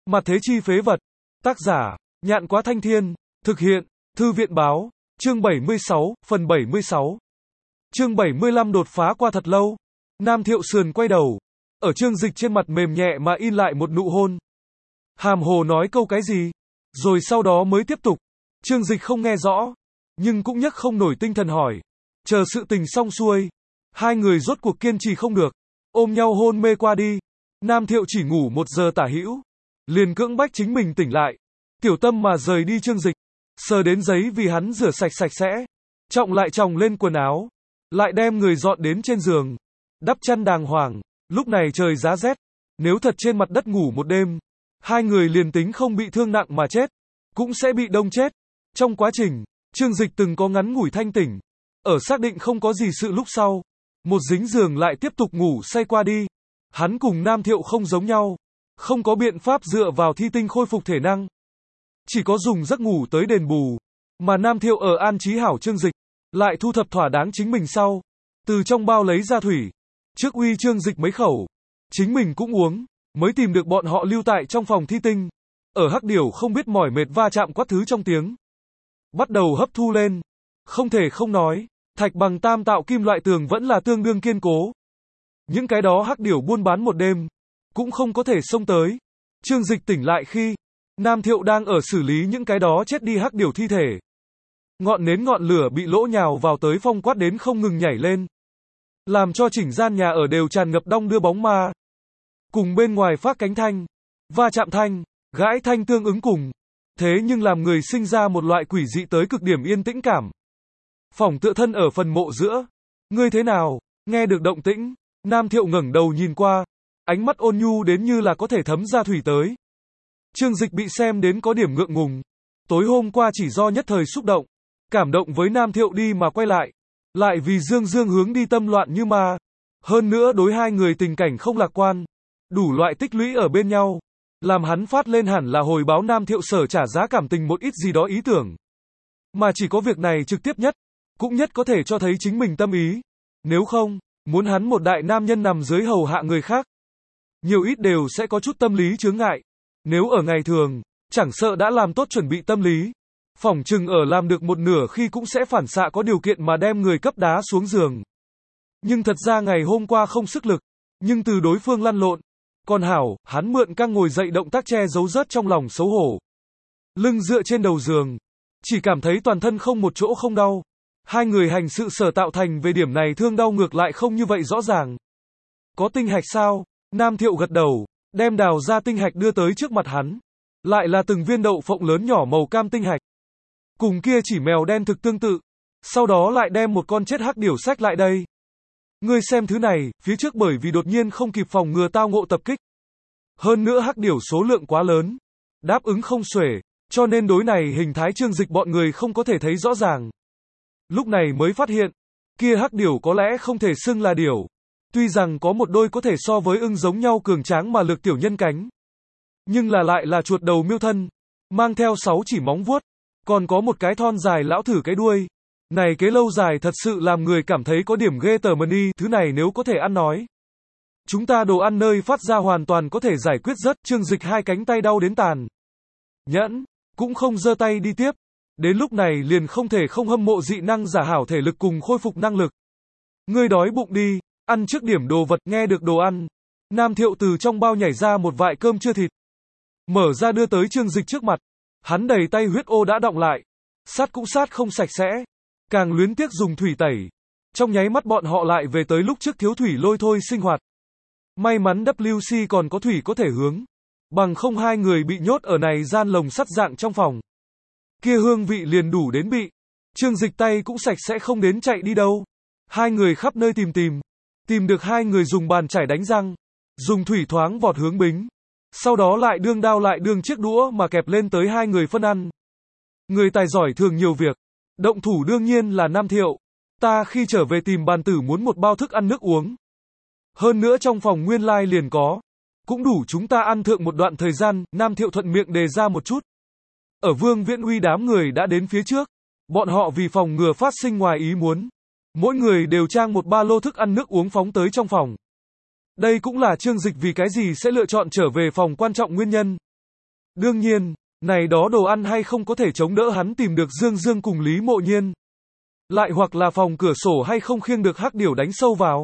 Mặt thế chi phế vật. Tác giả, Nhạn Quá Thanh Thiên. Thực hiện, Thư viện báo. Chương 76, phần 76. Chương 75 đột phá qua thật lâu. Nam Thiệu sườn quay đầu. Ở Trương Dịch trên mặt mềm nhẹ mà in lại một nụ hôn. Hàm hồ nói câu cái gì? Rồi sau đó mới tiếp tục. Trương Dịch không nghe rõ. Nhưng cũng nhấc không nổi tinh thần hỏi. Chờ sự tình xong xuôi. Hai người rốt cuộc kiên trì không được. Ôm nhau hôn mê qua đi. Nam Thiệu chỉ ngủ 1 giờ tả hữu. Liền cưỡng bách chính mình tỉnh lại. Tiểu tâm mà rời đi Trương Dịch. Sờ đến giấy vì hắn rửa sạch sạch sẽ. Trọng lại chồng lên quần áo. Lại đem người dọn đến trên giường. Đắp chăn đàng hoàng. Lúc này trời giá rét. Nếu thật trên mặt đất ngủ một đêm. Hai người liền tính không bị thương nặng mà chết. Cũng sẽ bị đông chết. Trong quá trình, Trương Dịch từng có ngắn ngủi thanh tỉnh. Ở xác định không có gì sự lúc sau. Một dính giường lại tiếp tục ngủ say qua đi. Hắn cùng Nam Thiệu không giống nhau. Không có biện pháp dựa vào thi tinh khôi phục thể năng. Chỉ có dùng giấc ngủ tới đền bù. Mà Nam Thiệu ở an trí hảo Trương Dịch. Lại thu thập thỏa đáng chính mình sau. Từ trong bao lấy ra thủy. Trước uy Trương Dịch mấy khẩu. Chính mình cũng uống. Mới tìm được bọn họ lưu tại trong phòng thi tinh. Ở hắc điểu không biết mỏi mệt va chạm quát thứ trong tiếng. Bắt đầu hấp thu lên. Không thể không nói. Thạch bằng tam tạo kim loại tường vẫn là tương đương kiên cố. Những cái đó hắc điểu buôn bán một đêm. Cũng không có thể xông tới. Trương Dịch tỉnh lại khi. Nam Thiệu đang ở xử lý những cái đó chết đi hắc điểu thi thể. Ngọn nến ngọn lửa bị lỗ nhào vào tới phong quát đến không ngừng nhảy lên. Làm cho chỉnh gian nhà ở đều tràn ngập đong đưa bóng ma. Cùng bên ngoài phát cánh thanh. Va chạm thanh. Gãi thanh tương ứng cùng. Thế nhưng làm người sinh ra một loại quỷ dị tới cực điểm yên tĩnh cảm. Phòng tựa thân ở phần mộ giữa. Ngươi thế nào? Nghe được động tĩnh. Nam Thiệu ngẩng đầu nhìn qua. Ánh mắt ôn nhu đến như là có thể thấm ra thủy tới. Trương Dịch bị xem đến có điểm ngượng ngùng. Tối hôm qua chỉ do nhất thời xúc động. Cảm động với Nam Thiệu đi mà quay lại. Lại vì Dương Dương hướng đi tâm loạn như ma. Hơn nữa đối hai người tình cảnh không lạc quan. Đủ loại tích lũy ở bên nhau. Làm hắn phát lên hẳn là hồi báo Nam Thiệu sở trả giá cảm tình một ít gì đó ý tưởng. Mà chỉ có việc này trực tiếp nhất. Cũng nhất có thể cho thấy chính mình tâm ý. Nếu không, muốn hắn một đại nam nhân nằm dưới hầu hạ người khác. Nhiều ít đều sẽ có chút tâm lý chướng ngại. Nếu ở ngày thường, chẳng sợ đã làm tốt chuẩn bị tâm lý. Phỏng chừng ở làm được một nửa khi cũng sẽ phản xạ có điều kiện mà đem người cấp đá xuống giường. Nhưng thật ra ngày hôm qua không sức lực. Nhưng từ đối phương lăn lộn. Còn hảo, hắn mượn căng ngồi dậy động tác che giấu rớt trong lòng xấu hổ. Lưng dựa trên đầu giường. Chỉ cảm thấy toàn thân không một chỗ không đau. Hai người hành sự sở tạo thành về điểm này thương đau ngược lại không như vậy rõ ràng. Có tinh hạch sao? Nam Thiệu gật đầu, đem đào ra tinh hạch đưa tới trước mặt hắn. Lại là từng viên đậu phộng lớn nhỏ màu cam tinh hạch. Cùng kia chỉ mèo đen thực tương tự. Sau đó lại đem một con chết hắc điểu sách lại đây. Ngươi xem thứ này, phía trước bởi vì đột nhiên không kịp phòng ngừa tao ngộ tập kích. Hơn nữa hắc điểu số lượng quá lớn. Đáp ứng không xuể, cho nên đối này hình thái Trương Dịch bọn người không có thể thấy rõ ràng. Lúc này mới phát hiện, kia hắc điểu có lẽ không thể xưng là điểu. Tuy rằng có một đôi có thể so với ưng giống nhau cường tráng mà lực tiểu nhân cánh. Nhưng là lại là chuột đầu miêu thân, mang theo 6 chỉ móng vuốt, còn có một cái thon dài lão thử cái đuôi. Này cái lâu dài thật sự làm người cảm thấy có điểm ghê tởm đi, thứ này nếu có thể ăn nói. Chúng ta đồ ăn nơi phát ra hoàn toàn có thể giải quyết rất, Trương Dịch hai cánh tay đau đến tàn. Nhẫn, cũng không giơ tay đi tiếp. Đến lúc này liền không thể không hâm mộ dị năng giả hảo thể lực cùng khôi phục năng lực. Ngươi đói bụng đi, ăn trước điểm đồ vật, nghe được đồ ăn. Nam Thiệu từ trong bao nhảy ra một vại cơm chưa thịt. Mở ra đưa tới Trương Dịch trước mặt. Hắn đầy tay huyết ô đã đọng lại. Sát cũng sát không sạch sẽ. Càng luyến tiếc dùng thủy tẩy. Trong nháy mắt bọn họ lại về tới lúc trước thiếu thủy lôi thôi sinh hoạt. May mắn WC còn có thủy có thể hướng. Bằng không hai người bị nhốt ở này gian lồng sắt dạng trong phòng. Kia hương vị liền đủ đến bị. Trương Dịch tay cũng sạch sẽ không đến chạy đi đâu. Hai người khắp nơi tìm. Tìm được hai người dùng bàn chải đánh răng. Dùng thủy thoáng vọt hướng bính. Sau đó lại đương đao lại đương chiếc đũa mà kẹp lên tới hai người phân ăn. Người tài giỏi thường nhiều việc. Động thủ đương nhiên là Nam Thiệu. Ta khi trở về tìm bàn tử muốn một bao thức ăn nước uống. Hơn nữa trong phòng nguyên lai liền có. Cũng đủ chúng ta ăn thượng một đoạn thời gian, Nam Thiệu thuận miệng đề ra một chút. Ở Vương Viễn Uy đám người đã đến phía trước. Bọn họ vì phòng ngừa phát sinh ngoài ý muốn. Mỗi người đều trang một ba lô thức ăn nước uống phóng tới trong phòng. Đây cũng là Trương Dịch vì cái gì sẽ lựa chọn trở về phòng quan trọng nguyên nhân. Đương nhiên, này đó đồ ăn hay không có thể chống đỡ hắn tìm được Dương Dương cùng Lý Mộ Nhiên. Lại hoặc là phòng cửa sổ hay không khiêng được hắc điểu đánh sâu vào.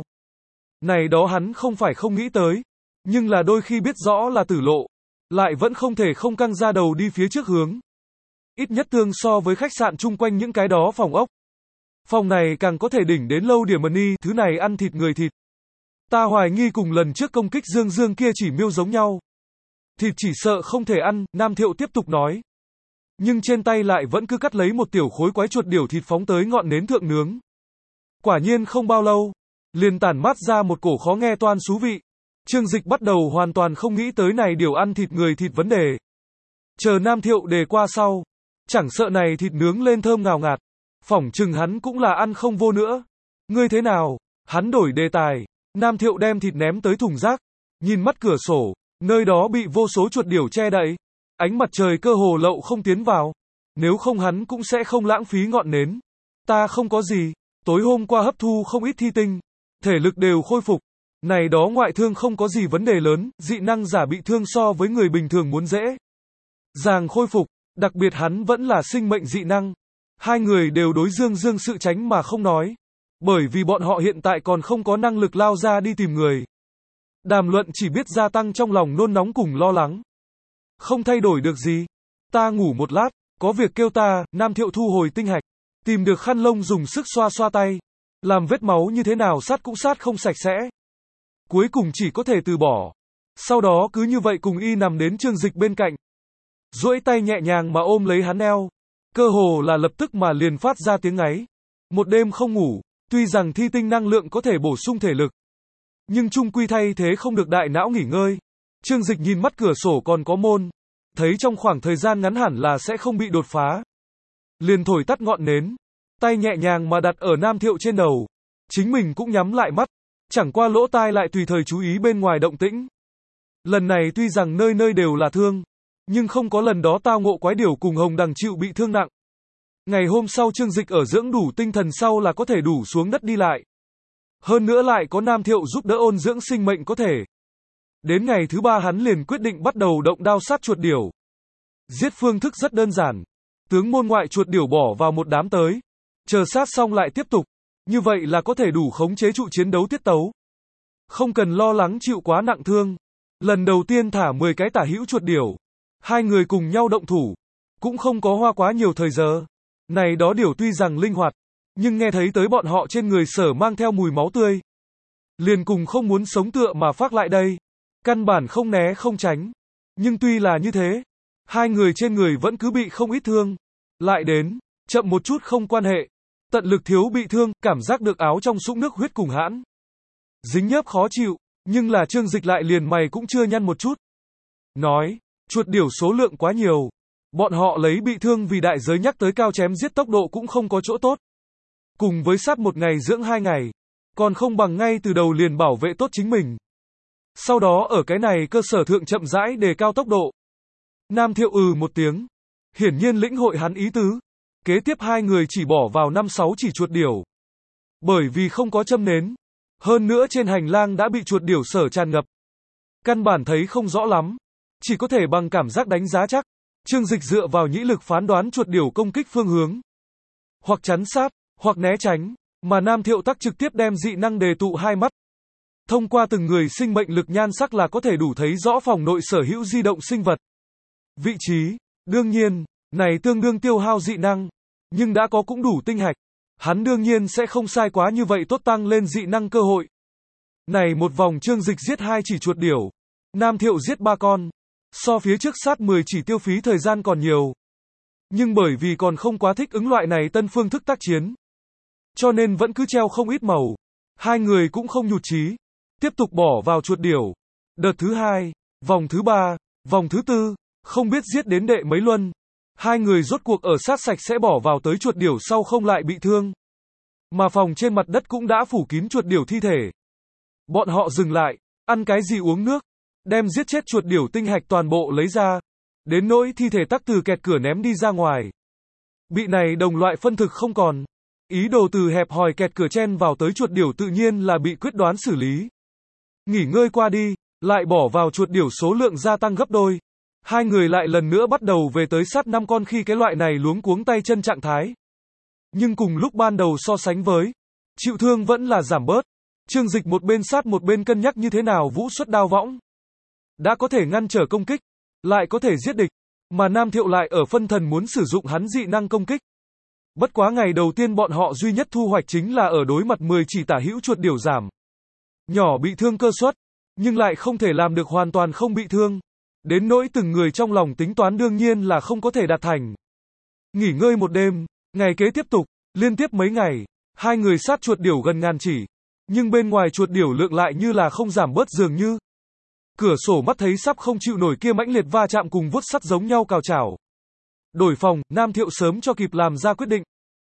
Này đó hắn không phải không nghĩ tới, nhưng là đôi khi biết rõ là tử lộ, lại vẫn không thể không căng ra đầu đi phía trước hướng. Ít nhất tương so với khách sạn chung quanh những cái đó phòng ốc. Phòng này càng có thể đỉnh đến lâu điểm money, thứ này ăn thịt người thịt. Ta hoài nghi cùng lần trước công kích Dương Dương kia chỉ miêu giống nhau. Thịt chỉ sợ không thể ăn, Nam Thiệu tiếp tục nói. Nhưng trên tay lại vẫn cứ cắt lấy một tiểu khối quái chuột điểu thịt phóng tới ngọn nến thượng nướng. Quả nhiên không bao lâu, liền tản mát ra một cổ khó nghe toan xú vị. Trương Dịch bắt đầu hoàn toàn không nghĩ tới này điều ăn thịt người thịt vấn đề. Chờ Nam Thiệu đề qua sau, chẳng sợ này thịt nướng lên thơm ngào ngạt, phỏng chừng hắn cũng là ăn không vô nữa. Ngươi thế nào? Hắn đổi đề tài. Nam Thiệu đem thịt ném tới thùng rác, nhìn mắt cửa sổ, nơi đó bị vô số chuột điểu che đậy. Ánh mặt trời cơ hồ lậu không tiến vào. Nếu không hắn cũng sẽ không lãng phí ngọn nến. Ta không có gì, tối hôm qua hấp thu không ít thi tinh, thể lực đều khôi phục. Này đó ngoại thương không có gì vấn đề lớn, dị năng giả bị thương so với người bình thường muốn dễ dàng khôi phục, đặc biệt hắn vẫn là sinh mệnh dị năng. Hai người đều đối Dương Dương sự tránh mà không nói, bởi vì bọn họ hiện tại còn không có năng lực lao ra đi tìm người. Đàm luận chỉ biết gia tăng trong lòng nôn nóng cùng lo lắng. Không thay đổi được gì. Ta ngủ một lát, có việc kêu ta. Nam Thiệu thu hồi tinh hạch, tìm được khăn lông dùng sức xoa xoa tay. Làm vết máu như thế nào sát cũng sát không sạch sẽ. Cuối cùng chỉ có thể từ bỏ. Sau đó cứ như vậy cùng y nằm đến Trương Dịch bên cạnh. Duỗi tay nhẹ nhàng mà ôm lấy hắn eo. Cơ hồ là lập tức mà liền phát ra tiếng ngáy. Một đêm không ngủ, tuy rằng thi tinh năng lượng có thể bổ sung thể lực, nhưng chung quy thay thế không được đại não nghỉ ngơi. Trương Dịch nhìn mắt cửa sổ còn có môn, thấy trong khoảng thời gian ngắn hẳn là sẽ không bị đột phá. Liền thổi tắt ngọn nến, tay nhẹ nhàng mà đặt ở Nam Thiệu trên đầu. Chính mình cũng nhắm lại mắt, chẳng qua lỗ tai lại tùy thời chú ý bên ngoài động tĩnh. Lần này tuy rằng nơi nơi đều là thương, nhưng không có lần đó tao ngộ quái điểu cùng hồng đằng chịu bị thương nặng. Ngày hôm sau Trương Dịch ở dưỡng đủ tinh thần sau là có thể đủ xuống đất đi lại. Hơn nữa lại có Nam Thiệu giúp đỡ ôn dưỡng sinh mệnh có thể. Đến ngày thứ 3 hắn liền quyết định bắt đầu động đao sát chuột điểu. Giết phương thức rất đơn giản. Tướng môn ngoại chuột điểu bỏ vào một đám tới. Chờ sát xong lại tiếp tục. Như vậy là có thể đủ khống chế trụ chiến đấu tiết tấu. Không cần lo lắng chịu quá nặng thương. Lần đầu tiên thả 10 cái tả hữu chuột điểu. Hai người cùng nhau động thủ. Cũng không có hoa quá nhiều thời giờ. Này đó điểu tuy rằng linh hoạt, nhưng nghe thấy tới bọn họ trên người sở mang theo mùi máu tươi. Liền cùng không muốn sống tựa mà phát lại đây. Căn bản không né không tránh. Nhưng tuy là như thế, hai người trên người vẫn cứ bị không ít thương. Lại đến, chậm một chút không quan hệ. Tận lực thiếu bị thương, cảm giác được áo trong sũng nước huyết cùng hãn. Dính nhớp khó chịu, nhưng là Trương Dịch lại liền mày cũng chưa nhăn một chút. Nói, chuột điểu số lượng quá nhiều. Bọn họ lấy bị thương vì đại giới nhắc tới cao chém giết tốc độ cũng không có chỗ tốt. Cùng với sát một ngày dưỡng 2 ngày, còn không bằng ngay từ đầu liền bảo vệ tốt chính mình. Sau đó ở cái này cơ sở thượng chậm rãi đề cao tốc độ. Nam Thiệu một tiếng. Hiển nhiên lĩnh hội hắn ý tứ. Kế tiếp hai người chỉ bỏ vào 5-6 chỉ chuột điểu. Bởi vì không có châm nến. Hơn nữa trên hành lang đã bị chuột điểu sở tràn ngập. Căn bản thấy không rõ lắm. Chỉ có thể bằng cảm giác đánh giá chắc. Trương Dịch dựa vào nhĩ lực phán đoán chuột điểu công kích phương hướng. Hoặc chắn sát, hoặc né tránh. Mà Nam Thiệu tắc trực tiếp đem dị năng đề tụ hai mắt. Thông qua từng người sinh mệnh lực nhan sắc là có thể đủ thấy rõ phòng nội sở hữu di động sinh vật. Vị trí, đương nhiên, này tương đương tiêu hao dị năng. Nhưng đã có cũng đủ tinh hạch. Hắn đương nhiên sẽ không sai quá như vậy tốt tăng lên dị năng cơ hội. Này một vòng Trương Dịch giết 2 chỉ chuột điểu. Nam Thiệu giết 3 con. So phía trước sát 10 chỉ tiêu phí thời gian còn nhiều. Nhưng bởi vì còn không quá thích ứng loại này tân phương thức tác chiến, cho nên vẫn cứ treo không ít màu. Hai người cũng không nhụt chí, tiếp tục bỏ vào chuột điểu. Đợt thứ 2, vòng thứ 3, vòng thứ 4, không biết giết đến đệ mấy luân. Hai người rốt cuộc ở sát sạch sẽ bỏ vào tới chuột điểu sau không lại bị thương. Mà phòng trên mặt đất cũng đã phủ kín chuột điểu thi thể. Bọn họ dừng lại, ăn cái gì uống nước, đem giết chết chuột điểu tinh hạch toàn bộ lấy ra. Đến nỗi thi thể tắc từ kẹt cửa ném đi ra ngoài. Bị này đồng loại phân thực không còn. Ý đồ từ hẹp hòi kẹt cửa chen vào tới chuột điểu tự nhiên là bị quyết đoán xử lý. Nghỉ ngơi qua đi, lại bỏ vào chuột điểu số lượng gia tăng gấp đôi. Hai người lại lần nữa bắt đầu về tới sát 5 con khi cái loại này luống cuống tay chân trạng thái. Nhưng cùng lúc ban đầu so sánh với, chịu thương vẫn là giảm bớt. Trương Dịch một bên sát một bên cân nhắc như thế nào vũ xuất đao võng. Đã có thể ngăn trở công kích, lại có thể giết địch, mà Nam Thiệu lại ở phân thần muốn sử dụng hắn dị năng công kích. Bất quá ngày đầu tiên bọn họ duy nhất thu hoạch chính là ở đối mặt 10 chỉ tả hữu chuột điểu giảm. Nhỏ bị thương cơ suất, nhưng lại không thể làm được hoàn toàn không bị thương. Đến nỗi từng người trong lòng tính toán đương nhiên là không có thể đạt thành. Nghỉ ngơi một đêm, ngày kế tiếp tục, liên tiếp mấy ngày, hai người sát chuột điểu gần ngàn chỉ. Nhưng bên ngoài chuột điểu lượng lại như là không giảm bớt dường như. Cửa sổ mắt thấy sắp không chịu nổi kia mãnh liệt va chạm cùng vuốt sắt giống nhau cào chảo. Đổi phòng, Nam Thiệu sớm cho kịp làm ra quyết định.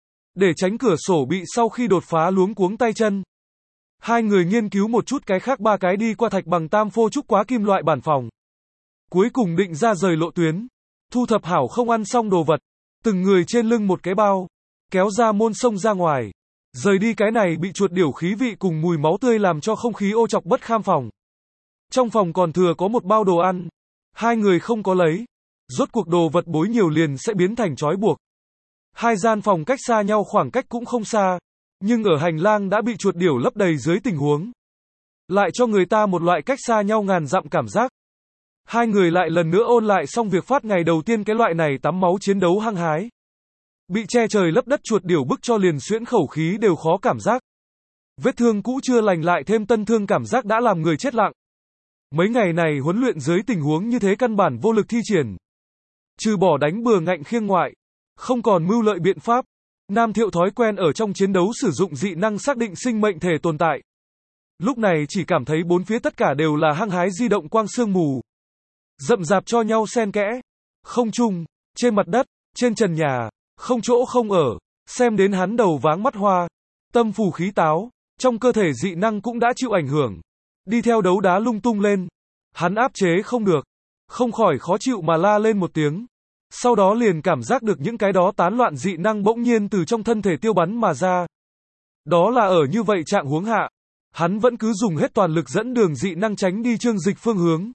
Để tránh cửa sổ bị sau khi đột phá luống cuống tay chân. Hai người nghiên cứu một chút cái khác ba cái đi qua thạch bằng tam phô trúc quá kim loại bản phòng. Cuối cùng định ra rời lộ tuyến. Thu thập hảo không ăn xong đồ vật. Từng người trên lưng một cái bao. Kéo ra môn sông ra ngoài. Rời đi cái này bị chuột điểu khí vị cùng mùi máu tươi làm cho không khí ô trọc bất kham phòng. Trong phòng còn thừa có một bao đồ ăn. Hai người không có lấy. Rốt cuộc đồ vật bối nhiều liền sẽ biến thành trói buộc. Hai gian phòng cách xa nhau khoảng cách cũng không xa. Nhưng ở hành lang đã bị chuột điểu lấp đầy dưới tình huống. Lại cho người ta một loại cách xa nhau ngàn dặm cảm giác. Hai người lại lần nữa ôn lại xong việc phát ngày đầu tiên cái loại này tắm máu chiến đấu hăng hái. Bị che trời lấp đất chuột điểu bức cho liền xuyễn khẩu khí đều khó cảm giác. Vết thương cũ chưa lành lại thêm tân thương cảm giác đã làm người chết lặng. Mấy ngày này huấn luyện dưới tình huống như thế căn bản vô lực thi triển. Trừ bỏ đánh bừa ngạnh khiêng ngoại, không còn mưu lợi biện pháp. Nam Thiệu thói quen ở trong chiến đấu sử dụng dị năng xác định sinh mệnh thể tồn tại. Lúc này chỉ cảm thấy bốn phía tất cả đều là hăng hái di động quang sương mù. Rậm rạp cho nhau xen kẽ. Không trung, trên mặt đất, trên trần nhà, không chỗ không ở, xem đến hắn đầu váng mắt hoa. Tâm phù khí táo, trong cơ thể dị năng cũng đã chịu ảnh hưởng. Đi theo đấu đá lung tung lên. Hắn áp chế không được. Không khỏi khó chịu mà la lên một tiếng. Sau đó liền cảm giác được những cái đó tán loạn dị năng bỗng nhiên từ trong thân thể tiêu bắn mà ra. Đó là ở như vậy trạng huống hạ. Hắn vẫn cứ dùng hết toàn lực dẫn đường dị năng tránh đi Trương Dịch phương hướng.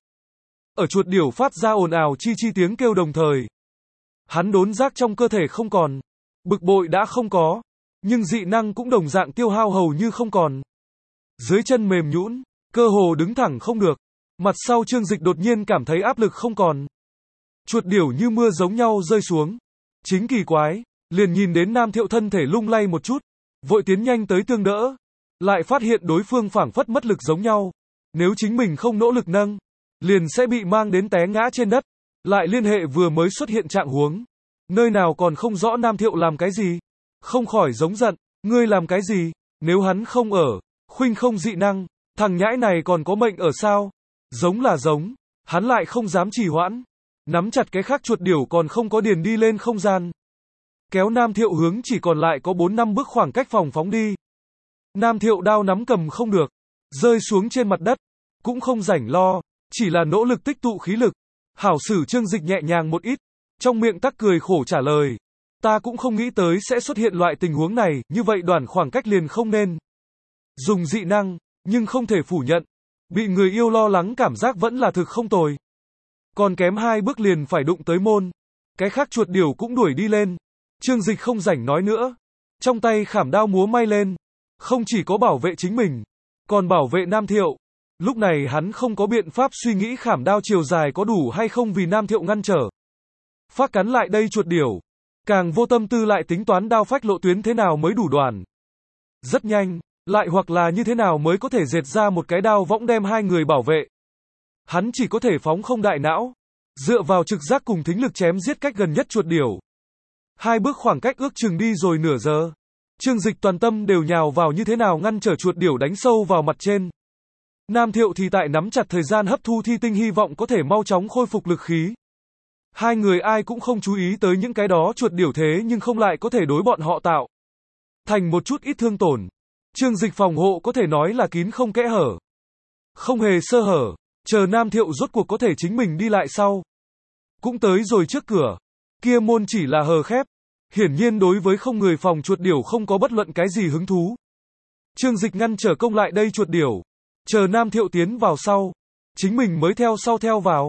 Ở chuột điểu phát ra ồn ào chi chi tiếng kêu đồng thời. Hắn đốn giác trong cơ thể không còn. Bực bội đã không có. Nhưng dị năng cũng đồng dạng tiêu hao hầu như không còn. Dưới chân mềm nhũn, cơ hồ đứng thẳng không được. Mặt sau Trương Dịch đột nhiên cảm thấy áp lực không còn. Chuột điểu như mưa giống nhau rơi xuống. Chính kỳ quái, liền nhìn đến Nam Thiệu thân thể lung lay một chút. Vội tiến nhanh tới tương đỡ. Lại phát hiện đối phương phảng phất mất lực giống nhau. Nếu chính mình không nỗ lực nâng, liền sẽ bị mang đến té ngã trên đất. Lại liên hệ vừa mới xuất hiện trạng huống. Nơi nào còn không rõ Nam Thiệu làm cái gì. Không khỏi giống giận, ngươi làm cái gì, nếu hắn không ở, khuynh không dị năng, thằng nhãi này còn có mệnh ở sao? Giống là giống, hắn lại không dám trì hoãn. Nắm chặt cái khác chuột điểu còn không có điền đi lên không gian. Kéo Nam Thiệu hướng chỉ còn lại có 4-5 bước khoảng cách phòng phóng đi. Nam Thiệu đao nắm cầm không được, rơi xuống trên mặt đất, cũng không rảnh lo, chỉ là nỗ lực tích tụ khí lực. Hảo sử Trương Dịch nhẹ nhàng một ít, trong miệng tắc cười khổ trả lời. Ta cũng không nghĩ tới sẽ xuất hiện loại tình huống này, như vậy đoạn khoảng cách liền không nên dùng dị năng, nhưng không thể phủ nhận. Bị người yêu lo lắng cảm giác vẫn là thực không tồi. Còn kém 2 bước liền phải đụng tới môn. Cái khác chuột điểu cũng đuổi đi lên. Trương Dịch không rảnh nói nữa. Trong tay khảm đao múa may lên. Không chỉ có bảo vệ chính mình, còn bảo vệ Nam Thiệu. Lúc này hắn không có biện pháp suy nghĩ khảm đao chiều dài có đủ hay không vì Nam Thiệu ngăn trở. Phát cắn lại đây chuột điểu. Càng vô tâm tư lại tính toán đao phách lộ tuyến thế nào mới đủ đoàn. Rất nhanh, lại hoặc là như thế nào mới có thể dệt ra một cái đao võng đem hai người bảo vệ. Hắn chỉ có thể phóng không đại não, dựa vào trực giác cùng thính lực chém giết cách gần nhất chuột điểu. 2 bước khoảng cách ước chừng đi rồi nửa giờ. Trương Dịch toàn tâm đều nhào vào như thế nào ngăn trở chuột điểu đánh sâu vào mặt trên. Nam Thiệu thì tại nắm chặt thời gian hấp thu thi tinh hy vọng có thể mau chóng khôi phục lực khí. Hai người ai cũng không chú ý tới những cái đó chuột điểu thế nhưng không lại có thể đối bọn họ tạo thành một chút ít thương tổn. Trương Dịch phòng hộ có thể nói là kín không kẽ hở. Không hề sơ hở, chờ Nam Thiệu rốt cuộc có thể chính mình đi lại sau. Cũng tới rồi trước cửa. Kia môn chỉ là hờ khép. Hiển nhiên đối với không người phòng chuột điểu không có bất luận cái gì hứng thú. Trương Dịch ngăn trở công lại đây chuột điểu. Chờ Nam Thiệu tiến vào sau. Chính mình mới theo sau theo vào.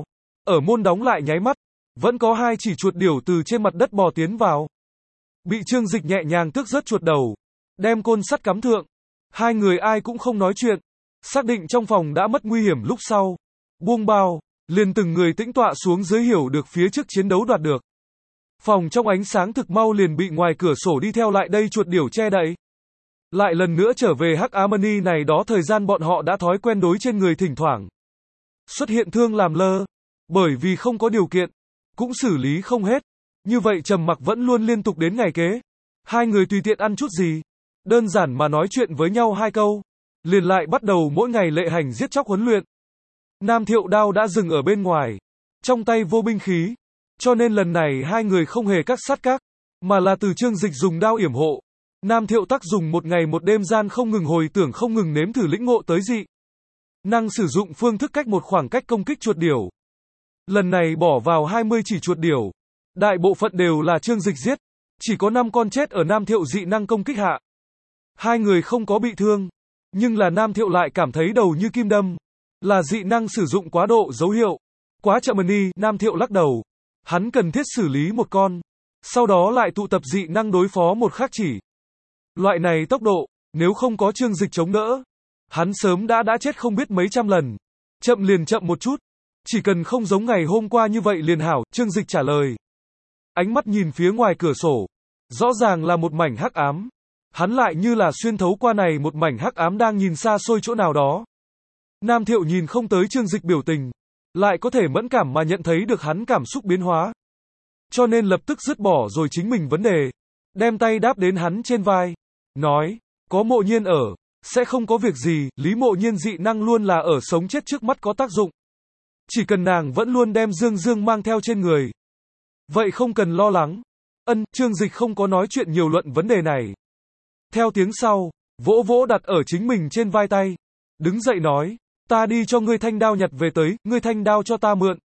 Ở môn đóng lại nháy mắt, vẫn có hai chỉ chuột điểu từ trên mặt đất bò tiến vào. Bị Trương Dịch nhẹ nhàng tước rớt chuột đầu, đem côn sắt cắm thượng. Hai người ai cũng không nói chuyện, xác định trong phòng đã mất nguy hiểm lúc sau. Buông bao, liền từng người tĩnh tọa xuống dưới hiểu được phía trước chiến đấu đoạt được. Phòng trong ánh sáng thực mau liền bị ngoài cửa sổ đi theo lại đây chuột điểu che đậy. Lại lần nữa trở về Hắc Harmony này đó thời gian bọn họ đã thói quen đối trên người thỉnh thoảng xuất hiện thương làm lơ, bởi vì không có điều kiện, cũng xử lý không hết. Như vậy trầm mặc vẫn luôn liên tục đến ngày kế. Hai người tùy tiện ăn chút gì, đơn giản mà nói chuyện với nhau hai câu, liền lại bắt đầu mỗi ngày lệ hành giết chóc huấn luyện. Nam Thiệu đao đã dừng ở bên ngoài, trong tay vô binh khí, cho nên lần này hai người không hề cắt sát các, mà là từ Trương Dịch dùng đao yểm hộ. Nam Thiệu tắc dùng một ngày một đêm gian không ngừng hồi tưởng không ngừng nếm thử lĩnh ngộ tới dị năng sử dụng phương thức cách một khoảng cách công kích chuột điểu. Lần này bỏ vào 20 chỉ chuột điểu, đại bộ phận đều là Trương Dịch giết, chỉ có 5 con chết ở Nam Thiệu dị năng công kích hạ. Hai người không có bị thương, nhưng là Nam Thiệu lại cảm thấy đầu như kim đâm, là dị năng sử dụng quá độ dấu hiệu. Quá chậm đi, Nam Thiệu lắc đầu. Hắn cần thiết xử lý một con, sau đó lại tụ tập dị năng đối phó một khác chỉ. Loại này tốc độ, nếu không có Trương Dịch chống đỡ, hắn sớm đã chết không biết mấy trăm lần. Chậm liền chậm một chút, chỉ cần không giống ngày hôm qua như vậy liền hảo, Trương Dịch trả lời. Ánh mắt nhìn phía ngoài cửa sổ, rõ ràng là một mảnh hắc ám. Hắn lại như là xuyên thấu qua này một mảnh hắc ám đang nhìn xa xôi chỗ nào đó. Nam Thiệu nhìn không tới Trương Dịch biểu tình, lại có thể mẫn cảm mà nhận thấy được hắn cảm xúc biến hóa. Cho nên lập tức dứt bỏ rồi chính mình vấn đề, đem tay đáp đến hắn trên vai, nói, có Mộ Nhiên ở, sẽ không có việc gì, Lý Mộ Nhiên dị năng luôn là ở sống chết trước mắt có tác dụng. Chỉ cần nàng vẫn luôn đem Dương Dương mang theo trên người. Vậy không cần lo lắng. Trương Dịch không có nói chuyện nhiều luận vấn đề này. Theo tiếng sau, vỗ vỗ đặt ở chính mình trên vai tay, đứng dậy nói, ta đi cho ngươi thanh đao nhặt về tới, ngươi thanh đao cho ta mượn.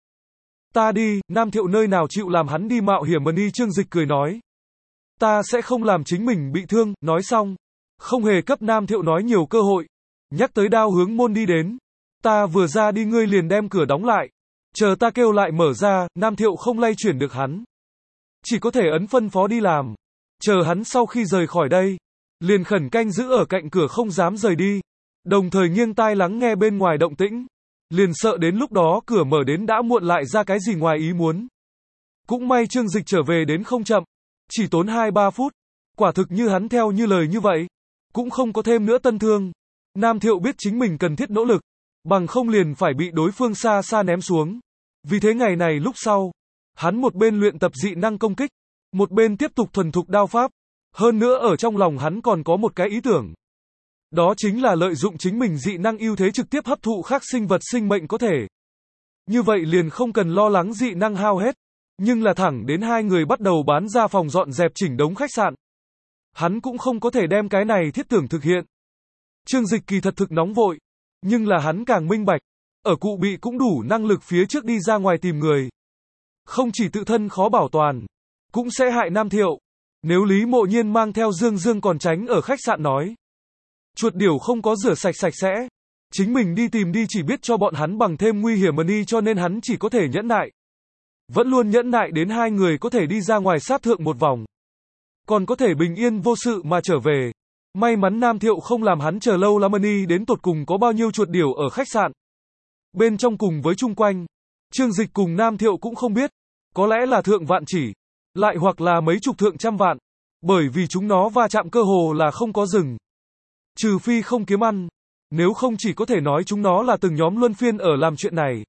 Ta đi, Nam Thiệu nơi nào chịu làm hắn đi mạo hiểm mà đi, Trương Dịch cười nói. Ta sẽ không làm chính mình bị thương, nói xong, không hề cấp Nam Thiệu nói nhiều cơ hội, nhắc tới đao hướng môn đi đến. Ta vừa ra đi ngươi liền đem cửa đóng lại, chờ ta kêu lại mở ra, Nam Thiệu không lay chuyển được hắn. Chỉ có thể ấn phân phó đi làm, chờ hắn sau khi rời khỏi đây, liền khẩn canh giữ ở cạnh cửa không dám rời đi, đồng thời nghiêng tai lắng nghe bên ngoài động tĩnh, liền sợ đến lúc đó cửa mở đến đã muộn lại ra cái gì ngoài ý muốn. Cũng may Trương Dịch trở về đến không chậm, chỉ tốn 2-3 phút, quả thực như hắn theo như lời như vậy, cũng không có thêm nữa tân thương. Nam Thiệu biết chính mình cần thiết nỗ lực, bằng không liền phải bị đối phương xa xa ném xuống. Vì thế ngày này lúc sau, hắn một bên luyện tập dị năng công kích, một bên tiếp tục thuần thục đao pháp. Hơn nữa ở trong lòng hắn còn có một cái ý tưởng. Đó chính là lợi dụng chính mình dị năng ưu thế trực tiếp hấp thụ khác sinh vật sinh mệnh có thể. Như vậy liền không cần lo lắng dị năng hao hết. Nhưng là thẳng đến hai người bắt đầu bán ra phòng dọn dẹp chỉnh đống khách sạn. Hắn cũng không có thể đem cái này thiết tưởng thực hiện. Trương Dịch kỳ thật thực nóng vội. Nhưng là hắn càng minh bạch. Ở cụ bị cũng đủ năng lực phía trước đi ra ngoài tìm người. Không chỉ tự thân khó bảo toàn, cũng sẽ hại Nam Thiệu. Nếu Lý Mộ Nhiên mang theo Dương Dương còn tránh ở khách sạn nói. Chuột điểu không có rửa sạch sạch sẽ. Chính mình đi tìm đi chỉ biết cho bọn hắn bằng thêm nguy hiểm mà đi, cho nên hắn chỉ có thể nhẫn nại. Vẫn luôn nhẫn nại đến hai người có thể đi ra ngoài sát thượng một vòng. Còn có thể bình yên vô sự mà trở về. May mắn Nam Thiệu không làm hắn chờ lâu lắm, đi đến tột cùng có bao nhiêu chuột điểu ở khách sạn. Bên trong cùng với chung quanh, Trương Dịch cùng Nam Thiệu cũng không biết. Có lẽ là thượng vạn chỉ, lại hoặc là mấy chục thượng trăm vạn. Bởi vì chúng nó va chạm cơ hồ là không có dừng. Trừ phi không kiếm ăn. Nếu không chỉ có thể nói chúng nó là từng nhóm luân phiên ở làm chuyện này.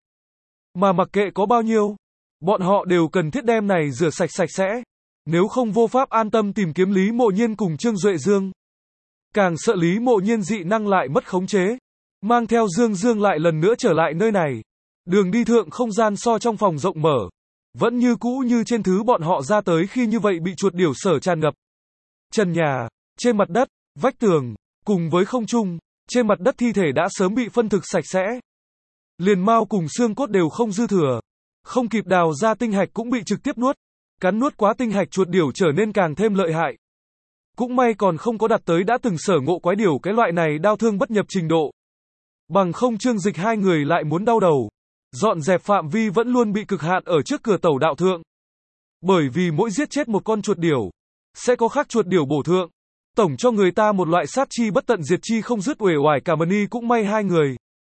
Mà mặc kệ có bao nhiêu, bọn họ đều cần thiết đem này rửa sạch sạch sẽ. Nếu không vô pháp an tâm tìm kiếm Lý Mộ Nhiên cùng Trương Duệ Dương. Càng sợ Lý Mộ Nhiên dị năng lại mất khống chế. Mang theo Dương Dương lại lần nữa trở lại nơi này. Đường đi thượng không gian so trong phòng rộng mở. Vẫn như cũ như trên thứ bọn họ ra tới khi như vậy bị chuột điểu sở tràn ngập. Trần nhà, trên mặt đất, vách tường, cùng với không trung, trên mặt đất thi thể đã sớm bị phân thực sạch sẽ. Liền mao cùng xương cốt đều không dư thừa. Không kịp đào ra tinh hạch cũng bị trực tiếp nuốt. Cắn nuốt quá tinh hạch chuột điểu trở nên càng thêm lợi hại. Cũng may còn không có đạt tới đã từng sở ngộ quái điểu cái loại này đau thương bất nhập trình độ. Bằng không Trương Dịch hai người lại muốn đau đầu. Dọn dẹp phạm vi vẫn luôn bị cực hạn ở trước cửa tẩu đạo thượng. Bởi vì mỗi giết chết một con chuột điểu, sẽ có khắc chuột điểu bổ thượng. Tổng cho người ta một loại sát chi bất tận diệt chi không dứt uể oải cả mani cũng may hai người.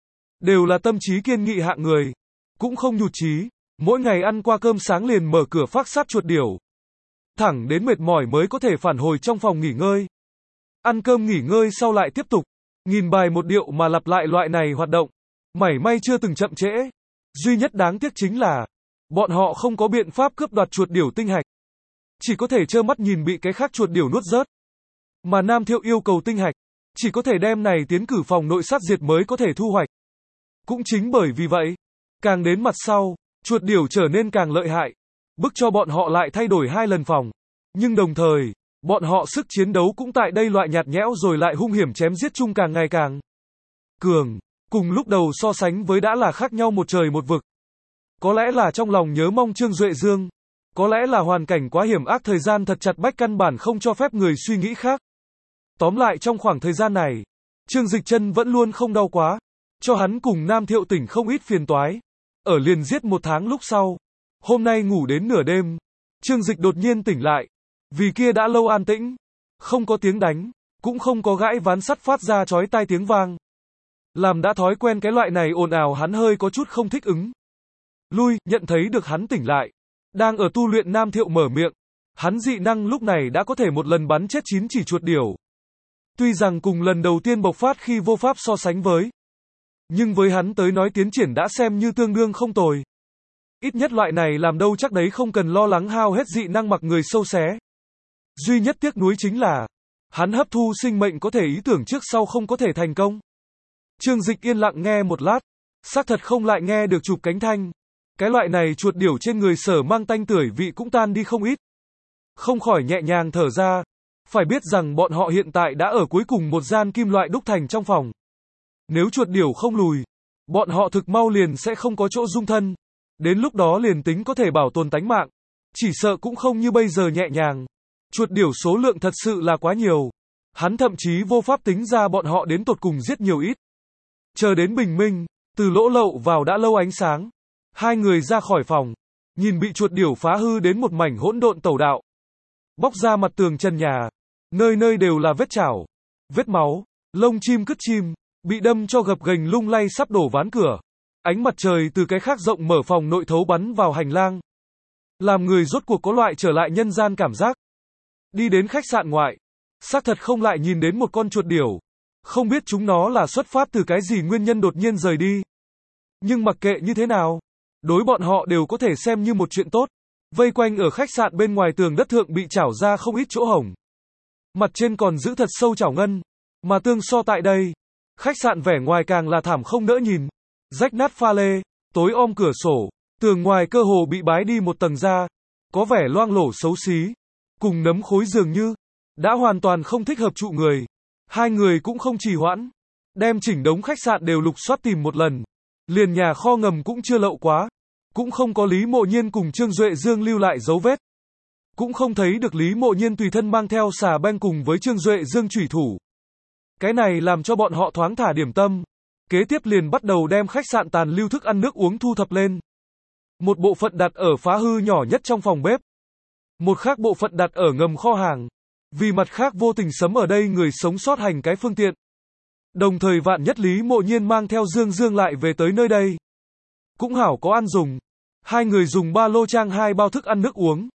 Đều là tâm trí kiên nghị hạng người. Cũng không nhụt chí. Mỗi ngày ăn qua cơm sáng liền mở cửa phác sát chuột điểu. Thẳng đến mệt mỏi mới có thể phản hồi trong phòng nghỉ ngơi. Ăn cơm nghỉ ngơi sau lại tiếp tục. Nghìn bài một điệu mà lặp lại loại này hoạt động. Mảy may chưa từng chậm trễ. Duy nhất đáng tiếc chính là bọn họ không có biện pháp cướp đoạt chuột điểu tinh hạch. Chỉ có thể trơ mắt nhìn bị cái khác chuột điểu nuốt rớt. Mà Nam Thiệu yêu cầu tinh hạch. Chỉ có thể đem này tiến cử phòng nội sát diệt mới có thể thu hoạch. Cũng chính bởi vì vậy, càng đến mặt sau, chuột điểu trở nên càng lợi hại. Bức cho bọn họ lại thay đổi 2 lần phòng. Nhưng đồng thời, bọn họ sức chiến đấu cũng tại đây loại nhạt nhẽo rồi lại hung hiểm chém giết chung càng ngày càng cường. Cùng lúc đầu so sánh với đã là khác nhau một trời một vực. Có lẽ là trong lòng nhớ mong Trương Duệ Dương. Có lẽ là hoàn cảnh quá hiểm ác, thời gian thật chặt bách căn bản không cho phép người suy nghĩ khác. Tóm lại trong khoảng thời gian này, Trương Dịch Chân vẫn luôn không đau quá. Cho hắn cùng Nam Thiệu tỉnh không ít phiền toái. Ở liền giết 1 tháng lúc sau. Hôm nay ngủ đến nửa đêm. Trương Dịch đột nhiên tỉnh lại. Vì kia đã lâu an tĩnh. Không có tiếng đánh. Cũng không có gãi ván sắt phát ra chói tai tiếng vang. Làm đã thói quen cái loại này ồn ào hắn hơi có chút không thích ứng. Lui, nhận thấy được hắn tỉnh lại. Đang ở tu luyện Nam Thiệu mở miệng. Hắn dị năng lúc này đã có thể một lần bắn chết 9 chỉ chuột điểu. Tuy rằng cùng lần đầu tiên bộc phát khi vô pháp so sánh với. Nhưng với hắn tới nói tiến triển đã xem như tương đương không tồi. Ít nhất loại này làm đâu chắc đấy không cần lo lắng hao hết dị năng mặc người sâu xé. Duy nhất tiếc nuối chính là hắn hấp thu sinh mệnh có thể ý tưởng trước sau không có thể thành công. Trương Dịch yên lặng nghe một lát, xác thật không lại nghe được chụp cánh thanh. Cái loại này chuột điểu trên người sở mang tanh tưởi vị cũng tan đi không ít. Không khỏi nhẹ nhàng thở ra. Phải biết rằng bọn họ hiện tại đã ở cuối cùng một gian kim loại đúc thành trong phòng. Nếu chuột điểu không lùi, bọn họ thực mau liền sẽ không có chỗ dung thân. Đến lúc đó liền tính có thể bảo tồn tánh mạng. Chỉ sợ cũng không như bây giờ nhẹ nhàng. Chuột điểu số lượng thật sự là quá nhiều. Hắn thậm chí vô pháp tính ra bọn họ đến tột cùng giết nhiều ít. Chờ đến bình minh, từ lỗ lậu vào đã lâu ánh sáng. Hai người ra khỏi phòng, nhìn bị chuột điểu phá hư đến một mảnh hỗn độn tẩu đạo. Bóc ra mặt tường trần nhà, nơi nơi đều là vết chảo, vết máu, lông chim cứt chim, bị đâm cho gập ghềnh lung lay sắp đổ ván cửa. Ánh mặt trời từ cái khác rộng mở phòng nội thấu bắn vào hành lang. Làm người rốt cuộc có loại trở lại nhân gian cảm giác. Đi đến khách sạn ngoại, xác thật không lại nhìn đến một con chuột điểu. Không biết chúng nó là xuất phát từ cái gì nguyên nhân đột nhiên rời đi. Nhưng mặc kệ như thế nào, đối bọn họ đều có thể xem như một chuyện tốt. Vây quanh ở khách sạn bên ngoài tường đất thượng bị chảo ra không ít chỗ hổng. Mặt trên còn giữ thật sâu chảo ngân. Mà tương so tại đây, khách sạn vẻ ngoài càng là thảm không đỡ nhìn. Rách nát pha lê, tối om cửa sổ, tường ngoài cơ hồ bị bái đi một tầng ra. Có vẻ loang lổ xấu xí. Cùng nấm khối dường như, đã hoàn toàn không thích hợp trụ người. Hai người cũng không trì hoãn. Đem chỉnh đống khách sạn đều lục soát tìm một lần. Liền nhà kho ngầm cũng chưa lậu quá. Cũng không có Lý Mộ Nhiên cùng Trương Duệ Dương lưu lại dấu vết. Cũng không thấy được Lý Mộ Nhiên tùy thân mang theo xà beng cùng với Trương Duệ Dương chủy thủ. Cái này làm cho bọn họ thoáng thả điểm tâm. Kế tiếp liền bắt đầu đem khách sạn tàn lưu thức ăn nước uống thu thập lên. Một bộ phận đặt ở phá hư nhỏ nhất trong phòng bếp. Một khác bộ phận đặt ở ngầm kho hàng. Vì mặt khác vô tình sấm ở đây người sống sót hành cái phương tiện. Đồng thời vạn nhất Lý Mộ Nhiên mang theo Dương Dương lại về tới nơi đây. Cũng hảo có ăn dùng. Hai người dùng ba lô trang 2 bao thức ăn nước uống.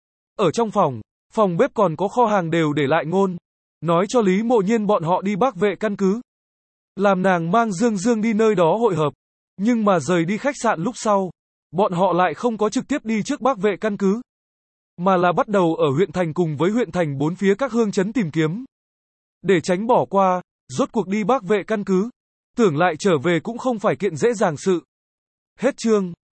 Ở trong phòng bếp còn có kho hàng đều để lại ngôn. Nói cho Lý Mộ Nhiên bọn họ đi Bắc Vệ căn cứ. Làm nàng mang Dương Dương đi nơi đó hội hợp. Nhưng mà rời đi khách sạn lúc sau. Bọn họ lại không có trực tiếp đi trước Bắc Vệ căn cứ. Mà là bắt đầu ở huyện thành cùng với huyện thành 4 phía các hương trấn tìm kiếm. Để tránh bỏ qua, rốt cuộc đi Bắc Vệ căn cứ. Tưởng lại trở về cũng không phải kiện dễ dàng sự. Hết chương.